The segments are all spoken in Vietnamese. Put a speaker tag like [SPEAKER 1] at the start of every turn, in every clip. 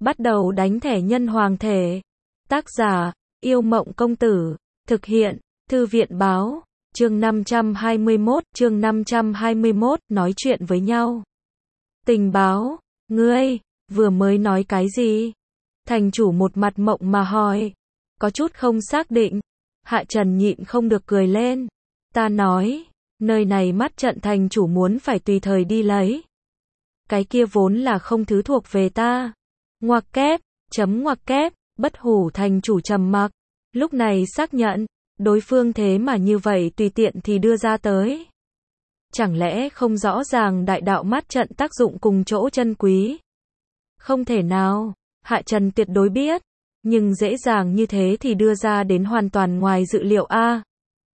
[SPEAKER 1] Bắt đầu đánh thẻ nhân hoàng thể. Tác giả, Yêu Mộng Công Tử. Thực hiện, Thư viện Báo. Chương 521, nói chuyện với nhau. Tình báo, ngươi, vừa mới nói cái gì? Thành chủ một mặt mộng mà hỏi. Có chút không xác định. Hạ Trần nhịn không được cười lên. Ta nói, nơi này mắt trận thành chủ muốn phải tùy thời đi lấy. Cái kia vốn là không thứ thuộc về ta. Ngoặc kép, ngoặc kép, Bất Hủ thành chủ trầm mặc. Lúc này xác nhận, đối phương thế mà như vậy tùy tiện thì đưa ra tới. Chẳng lẽ không rõ ràng đại đạo mắt trận tác dụng cùng chỗ chân quý? Không thể nào, Hạ Trần tuyệt đối biết. Nhưng dễ dàng như thế thì đưa ra đến hoàn toàn ngoài dự liệu a.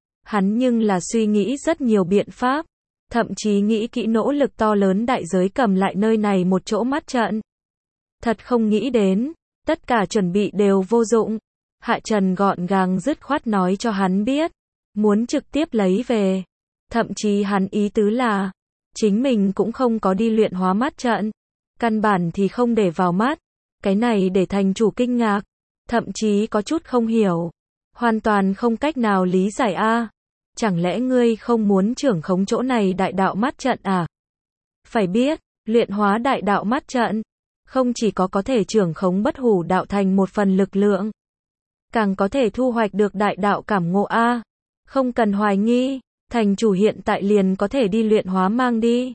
[SPEAKER 1] Hắn nhưng là suy nghĩ rất nhiều biện pháp. Thậm chí nghĩ kỹ nỗ lực to lớn đại giới cầm lại nơi này một chỗ mắt trận. Thật không nghĩ đến, tất cả chuẩn bị đều vô dụng. Hạ Trần gọn gàng dứt khoát nói cho hắn biết, muốn trực tiếp lấy về. Thậm chí hắn ý tứ là, chính mình cũng không có đi luyện hóa mắt trận. Căn bản thì không để vào mắt. Cái này để thành chủ kinh ngạc. Thậm chí có chút không hiểu. Hoàn toàn không cách nào lý giải a. Chẳng lẽ ngươi không muốn trưởng khống chỗ này đại đạo mắt trận à? Phải biết, luyện hóa đại đạo mắt trận, không chỉ có thể trưởng khống bất hủ đạo thành một phần lực lượng, càng có thể thu hoạch được đại đạo cảm ngộ a. Không cần hoài nghi, thành chủ hiện tại liền có thể đi luyện hóa mang đi.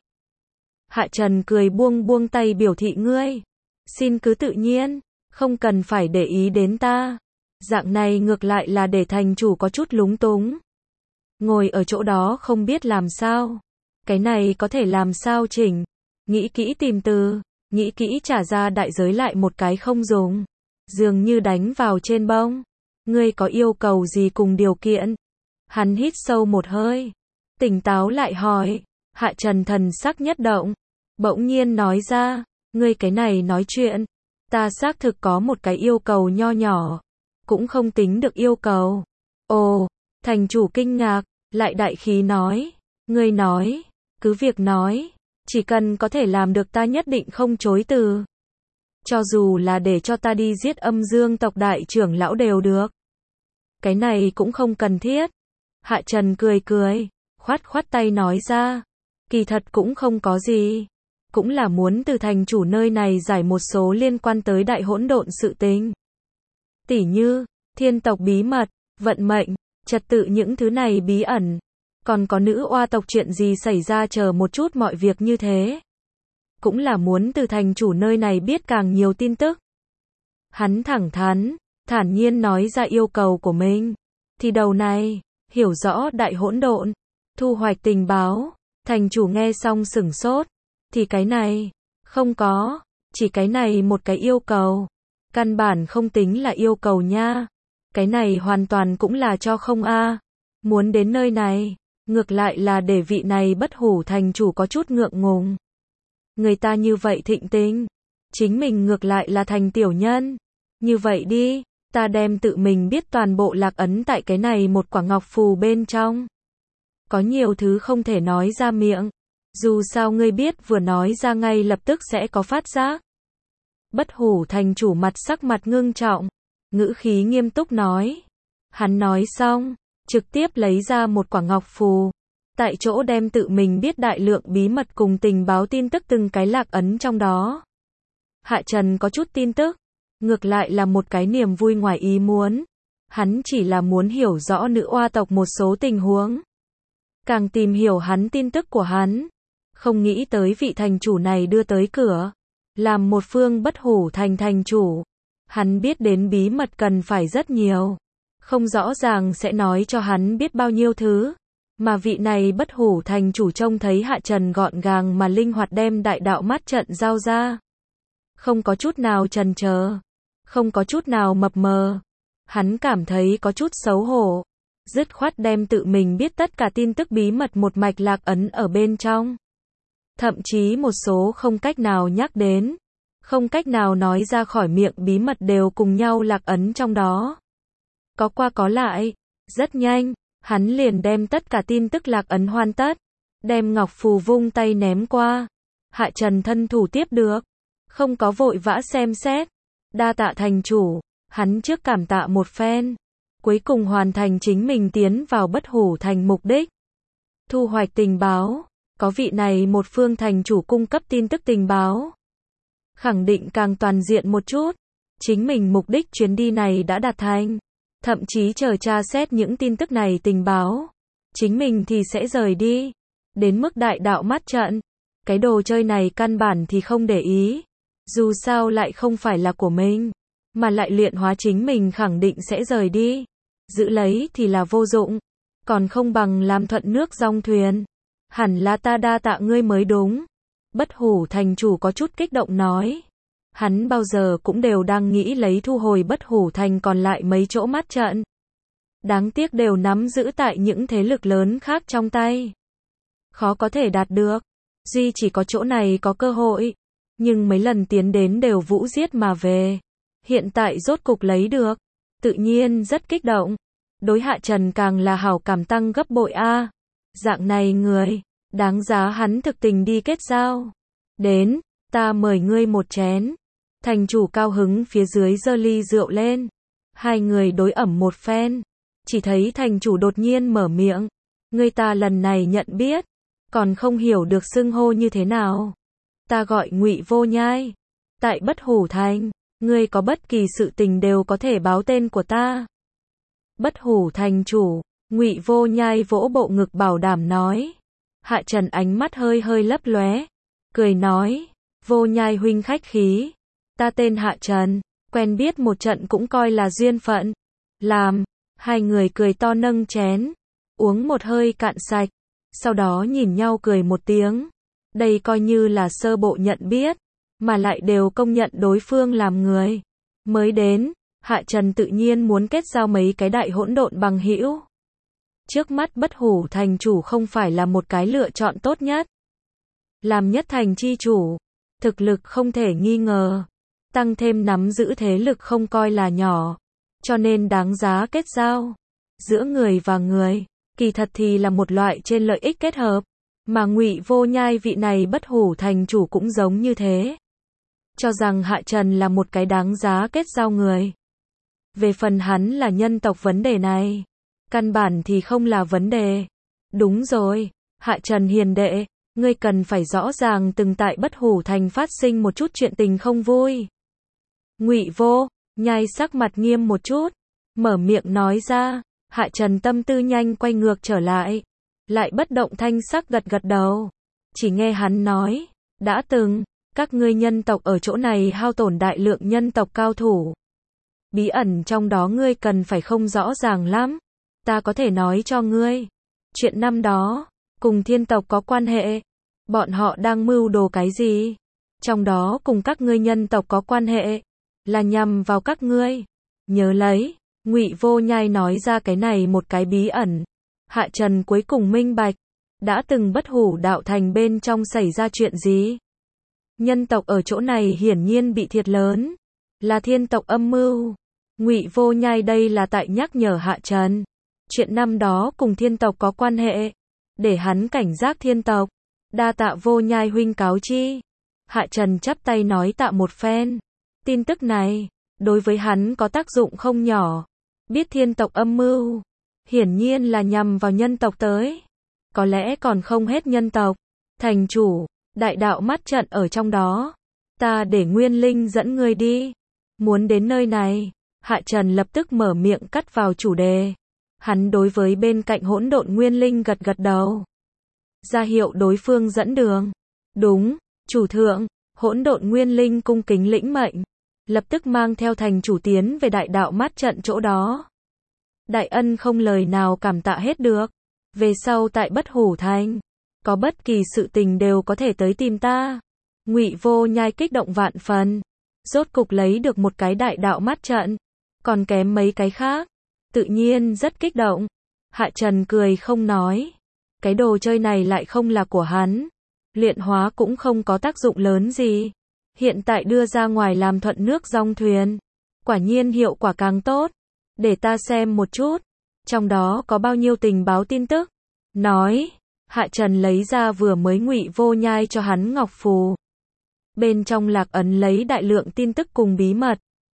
[SPEAKER 1] Hạ Trần cười buông tay biểu thị ngươi. Xin cứ tự nhiên, không cần phải để ý đến ta. Dạng này ngược lại là để thành chủ có chút lúng túng. Ngồi ở chỗ đó không biết làm sao. Cái này có thể làm sao chỉnh. Nghĩ kỹ tìm từ, nghĩ kỹ trả ra đại giới lại một cái không dùng. Dường như đánh vào trên bông. Ngươi có yêu cầu gì cùng điều kiện? Hắn hít sâu một hơi. Tỉnh táo lại hỏi. Hạ Trần thần sắc nhất động. Bỗng nhiên nói ra. Ngươi cái này nói chuyện. Ta xác thực có một cái yêu cầu nho nhỏ. Cũng không tính được yêu cầu. Ồ, thành chủ kinh ngạc. Lại đại khí nói. Ngươi nói. Cứ việc nói. Chỉ cần có thể làm được ta nhất định không chối từ. Cho dù là để cho ta đi giết Âm Dương tộc đại trưởng lão đều được. Cái này cũng không cần thiết. Hạ Trần cười. Khoát tay nói ra. Kỳ thật cũng không có gì. Cũng là muốn từ thành chủ nơi này giải một số liên quan tới đại hỗn độn sự tình. Tỉ như, thiên tộc bí mật, vận mệnh, trật tự những thứ này bí ẩn. Còn có nữ oa tộc chuyện gì xảy ra chờ một chút mọi việc như thế. Cũng là muốn từ thành chủ nơi này biết càng nhiều tin tức. Hắn thản nhiên nói ra yêu cầu của mình. Thì đầu này, hiểu rõ đại hỗn độn, thu hoạch tình báo. Thành chủ nghe xong sửng sốt. Thì cái này, không có, chỉ cái này một cái yêu cầu. Căn bản không tính là yêu cầu nha. Cái này hoàn toàn cũng là cho không a. Muốn đến nơi này, ngược lại là để vị này Bất Hủ thành chủ có chút ngượng ngùng. Người ta như vậy thịnh tình, chính mình ngược lại là thành tiểu nhân. Như vậy đi, ta đem tự mình biết toàn bộ lạc ấn tại cái này một quả ngọc phù bên trong. Có nhiều thứ không thể nói ra miệng. Dù sao ngươi biết vừa nói ra ngay lập tức sẽ có phát giác. Bất Hủ thành chủ sắc mặt ngưng trọng, ngữ khí nghiêm túc nói. Hắn nói xong, trực tiếp lấy ra một quả ngọc phù. Tại chỗ đem tự mình biết đại lượng bí mật cùng tình báo tin tức từng cái lạc ấn trong đó. Hạ Trần có chút tin tức, ngược lại là một cái niềm vui ngoài ý muốn. Hắn chỉ là muốn hiểu rõ nữ oa tộc một số tình huống. Càng tìm hiểu hắn tin tức của hắn. Không nghĩ tới vị thành chủ này đưa tới cửa. Làm một phương Bất Hủ thành chủ. Hắn biết đến bí mật cần phải rất nhiều. Không rõ ràng sẽ nói cho hắn biết bao nhiêu thứ. Mà vị này Bất Hủ thành chủ trông thấy Hạ Trần gọn gàng mà linh hoạt đem đại đạo mắt trận giao ra. Không có chút nào chần chờ. Không có chút nào mập mờ. Hắn cảm thấy có chút xấu hổ. Dứt khoát đem tự mình biết tất cả tin tức bí mật một mạch lạc ấn ở bên trong. Thậm chí một số không cách nào nhắc đến, không cách nào nói ra khỏi miệng bí mật đều cùng nhau lạc ấn trong đó. Có qua có lại, rất nhanh, hắn liền đem tất cả tin tức lạc ấn hoàn tất, đem ngọc phù vung tay ném qua. Hạ Trần thân thủ tiếp được, không có vội vã xem xét, Đa tạ thành chủ, hắn trước cảm tạ một phen, cuối cùng hoàn thành chính mình tiến vào Bất Hủ Thành mục đích. Thu hoạch tình báo, có vị này một phương thành chủ cung cấp tin tức tình báo. Khẳng định càng toàn diện một chút, chính mình mục đích chuyến đi này đã đạt thành, thậm chí chờ tra xét những tin tức này tình báo, chính mình thì sẽ rời đi. Đến mức đại đạo mắt trận, cái đồ chơi này căn bản thì không để ý, dù sao lại không phải là của mình, mà lại luyện hóa chính mình khẳng định sẽ rời đi, giữ lấy thì là vô dụng, còn không bằng làm thuận nước dong thuyền. Hẳn là ta đa tạ ngươi mới đúng. Bất Hủ thành chủ có chút kích động nói. Hắn bao giờ cũng đều đang nghĩ lấy thu hồi Bất Hủ thành còn lại mấy chỗ mắt trận. Đáng tiếc đều nắm giữ tại những thế lực lớn khác trong tay. Khó có thể đạt được. Duy chỉ có chỗ này có cơ hội. Nhưng mấy lần tiến đến đều vũ giết mà về. Hiện tại rốt cục lấy được. Tự nhiên rất kích động. Đối Hạ Trần càng là hảo cảm tăng gấp bội a. Dạng này người, đáng giá hắn thực tình đi kết giao. Đến, ta mời ngươi một chén. Thành chủ cao hứng phía dưới giơ ly rượu lên. Hai người đối ẩm một phen. Chỉ thấy thành chủ đột nhiên mở miệng. Ngươi ta lần này nhận biết, còn không hiểu được xưng hô như thế nào. Ta gọi Ngụy Vô Nhai. Tại Bất Hủ Thành, ngươi có bất kỳ sự tình đều có thể báo tên của ta. Bất Hủ thành chủ, Ngụy Vô Nhai vỗ bộ ngực bảo đảm nói. Hạ Trần ánh mắt hơi hơi lấp lóe, cười nói, Vô Nhai huynh khách khí. Ta tên Hạ Trần, quen biết một trận cũng coi là duyên phận. Làm, hai người cười to nâng chén, uống một hơi cạn sạch, sau đó nhìn nhau cười một tiếng. Đây coi như là sơ bộ nhận biết, mà lại đều công nhận đối phương làm người. Mới đến, Hạ Trần tự nhiên muốn kết giao mấy cái đại hỗn độn bằng hữu. Trước mắt Bất Hủ thành chủ không phải là một cái lựa chọn tốt nhất. Làm nhất thành chi chủ, thực lực không thể nghi ngờ, tăng thêm nắm giữ thế lực không coi là nhỏ, cho nên đáng giá kết giao. Giữa người và người, kỳ thật thì là một loại trên lợi ích kết hợp, mà Ngụy Vô Nhai vị này Bất Hủ thành chủ cũng giống như thế. Cho rằng Hạ Trần là một cái đáng giá kết giao người. Về phần hắn là nhân tộc vấn đề này, căn bản thì không là vấn đề. Đúng rồi, Hạ Trần hiền đệ, ngươi cần phải rõ ràng từng tại Bất Hủ thành phát sinh một chút chuyện tình không vui. Ngụy Vô Nhai sắc mặt nghiêm một chút, mở miệng nói ra. Hạ Trần tâm tư nhanh quay ngược trở lại, lại bất động thanh sắc gật gật đầu. Chỉ nghe hắn nói, đã từng, các ngươi nhân tộc ở chỗ này hao tổn đại lượng nhân tộc cao thủ. Bí ẩn trong đó ngươi cần phải không rõ ràng lắm. Ta có thể nói cho ngươi. Chuyện năm đó, cùng thiên tộc có quan hệ. Bọn họ đang mưu đồ cái gì? Trong đó cùng các ngươi nhân tộc có quan hệ, là nhằm vào các ngươi. Nhớ lấy, Ngụy Vô Nhai nói ra cái này một cái bí ẩn. Hạ Trần cuối cùng minh bạch, đã từng Bất Hủ đạo thành bên trong xảy ra chuyện gì? Nhân tộc ở chỗ này hiển nhiên bị thiệt lớn, là thiên tộc âm mưu. Ngụy Vô Nhai đây là tại nhắc nhở Hạ Trần, chuyện năm đó cùng thiên tộc có quan hệ, để hắn cảnh giác thiên tộc. Đa tạ Vô Nhai huynh cáo chi. Hạ Trần chắp tay nói tạ một phen. Tin tức này, đối với hắn có tác dụng không nhỏ. Biết thiên tộc âm mưu, hiển nhiên là nhằm vào nhân tộc tới. Có lẽ còn không hết nhân tộc. Thành chủ, đại đạo mắt trận ở trong đó. Ta để Nguyên Linh dẫn ngươi đi. Muốn đến nơi này, Hạ Trần lập tức mở miệng cắt vào chủ đề. Hắn đối với bên cạnh hỗn độn Nguyên Linh gật gật đầu, ra hiệu đối phương dẫn đường. Đúng, chủ thượng. Hỗn độn Nguyên Linh cung kính lĩnh mệnh, lập tức mang theo thành chủ tiến về đại đạo mắt trận chỗ đó. Đại ân không lời nào cảm tạ hết được. Về sau tại Bất Hủ thành, có bất kỳ sự tình đều có thể tới tìm ta. Ngụy Vô Nhai kích động vạn phần, rốt cục lấy được một cái đại đạo mắt trận, còn kém mấy cái khác, tự nhiên rất kích động. Hạ Trần cười không nói, cái đồ chơi này lại không là của hắn, luyện hóa cũng không có tác dụng lớn gì. Hiện tại đưa ra ngoài làm thuận nước dong thuyền, quả nhiên hiệu quả càng tốt. Để ta xem một chút, trong đó có bao nhiêu tình báo tin tức. Nói, Hạ Trần lấy ra vừa mới Ngụy Vô Nhai cho hắn ngọc phù. Bên trong lạc ấn lấy đại lượng tin tức cùng bí mật.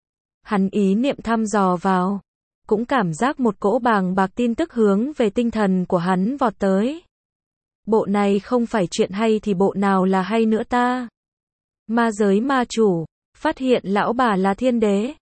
[SPEAKER 1] Hắn ý niệm thăm dò vào, cũng cảm giác một cỗ bàng bạc tin tức hướng về tinh thần của hắn vọt tới. Bộ này không phải chuyện hay thì bộ nào là hay nữa ta? Ma giới ma chủ, phát hiện lão bà là thiên đế.